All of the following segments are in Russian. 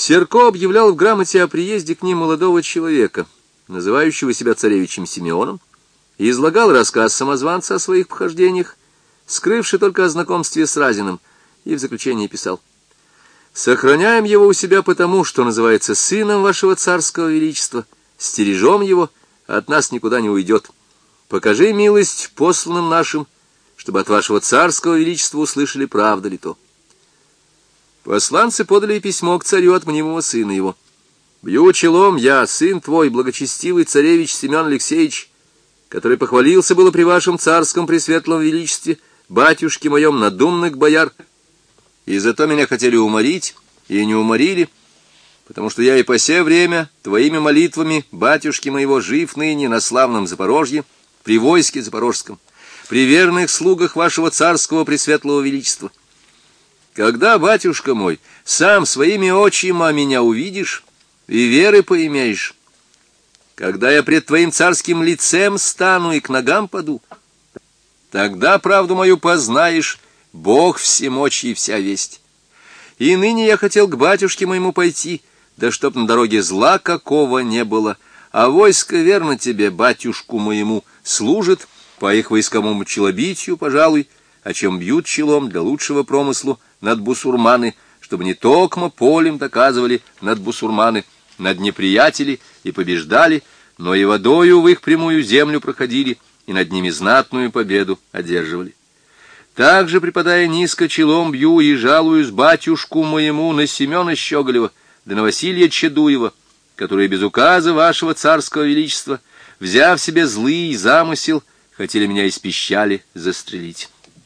Серко объявлял в грамоте о приезде к ним молодого человека, называющего себя царевичем Симеоном, и излагал рассказ самозванца о своих похождениях, скрывший только о знакомстве с Разиным, и в заключении писал: «Сохраняем его у себя потому, что называется сыном вашего царского величества, стережем его, от нас никуда не уйдет. Покажи милость посланным нашим, чтобы от вашего царского величества услышали, правда ли то». Посланцы подали письмо к царю от мнимого сына его. «Бью челом я, сын твой, благочестивый царевич Семен Алексеевич, который похвалился было при вашем царском пресветлом величестве, батюшке моем, надумных бояр, и зато меня хотели уморить, и не уморили, потому что я и по сё время твоими молитвами батюшки моего жив ныне на славном Запорожье, при войске запорожском, при верных слугах вашего царского пресветлого величества. Когда, батюшка мой, сам своими очима меня увидишь и веры поимеешь, когда я пред твоим царским лицем стану и к ногам паду, тогда правду мою познаешь, Бог всемочий и вся весть. И ныне я хотел к батюшке моему пойти, да чтоб на дороге зла какого не было, а войско верно тебе, батюшку моему, служит по их войсковому челобитию, пожалуй, о чем бьют челом для лучшего промыслу над бусурманы, чтобы не токмо полем доказывали над бусурманы, над неприятели и побеждали, но и водою в их прямую землю проходили, и над ними знатную победу одерживали. Также, припадая низко челом, бью и жалуюсь батюшку моему на Семена Щеголева, да на Василия Чедуева, которые без указа вашего царского величества, взяв себе злый замысел, хотели меня из пищали застрелить».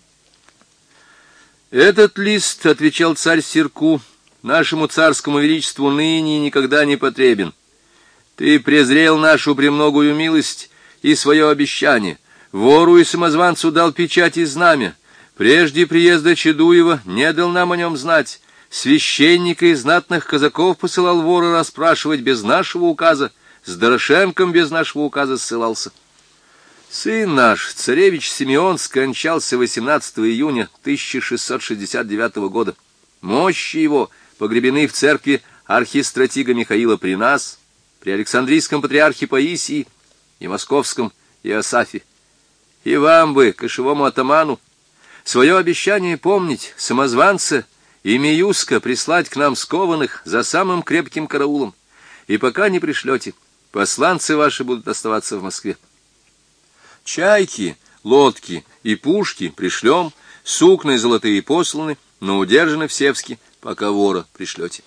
«Этот лист, — отвечал царь Сирку, — нашему царскому величеству ныне никогда не потребен. Ты презрел нашу премногую милость и свое обещание, вору и самозванцу дал печать и знамя, прежде приезда Чедуева не дал нам о нем знать, священника и знатных казаков посылал вора расспрашивать без нашего указа, с Дорошенком без нашего указа ссылался. Сын наш, царевич Симеон, скончался 18 июня 1669 года. Мощи его погребены в церкви архистратига Михаила при нас, при Александрийском патриархе Паисии и московском Иосафе. И вам бы, кошевому атаману, свое обещание помнить, самозванца и Миюска прислать к нам скованных за самым крепким караулом, и пока не пришлете, посланцы ваши будут оставаться в Москве. Чайки, лодки и пушки пришлем, сукны золотые посланы, но удержаны в Севске, пока вора пришлете».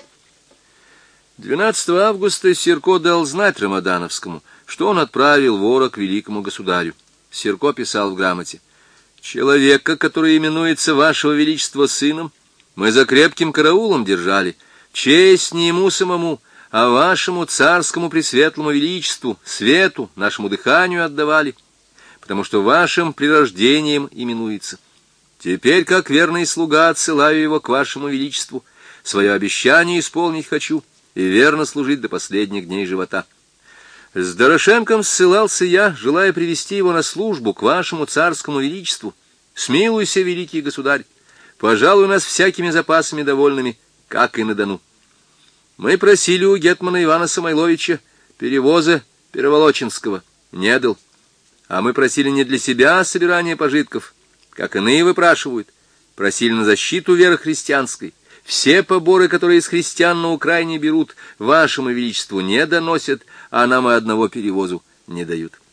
12 августа Сирко дал знать Рамадановскому, что он отправил вора к великому государю. Сирко писал в грамоте: «Человека, который именуется вашего величества сыном, мы за крепким караулом держали, честь не ему самому, а вашему царскому пресветлому величеству, свету, нашему дыханию отдавали, потому что вашим прирождением именуется. Теперь, как верный слуга, отсылаю его к вашему величеству, свое обещание исполнить хочу и верно служить до последних дней живота. С Дорошенком ссылался я, желая привести его на службу к вашему царскому величеству. Смилуйся, великий государь, пожалуй нас всякими запасами довольными, как и на Дону. Мы просили у гетмана Ивана Самойловича перевоза Переволочинского, не дал. А мы просили не для себя собирания пожитков, как иные выпрашивают, просили на защиту веры христианской. Все поборы, которые из христиан на Украине берут, вашему величеству не доносят, а нам и одного перевозу не дают».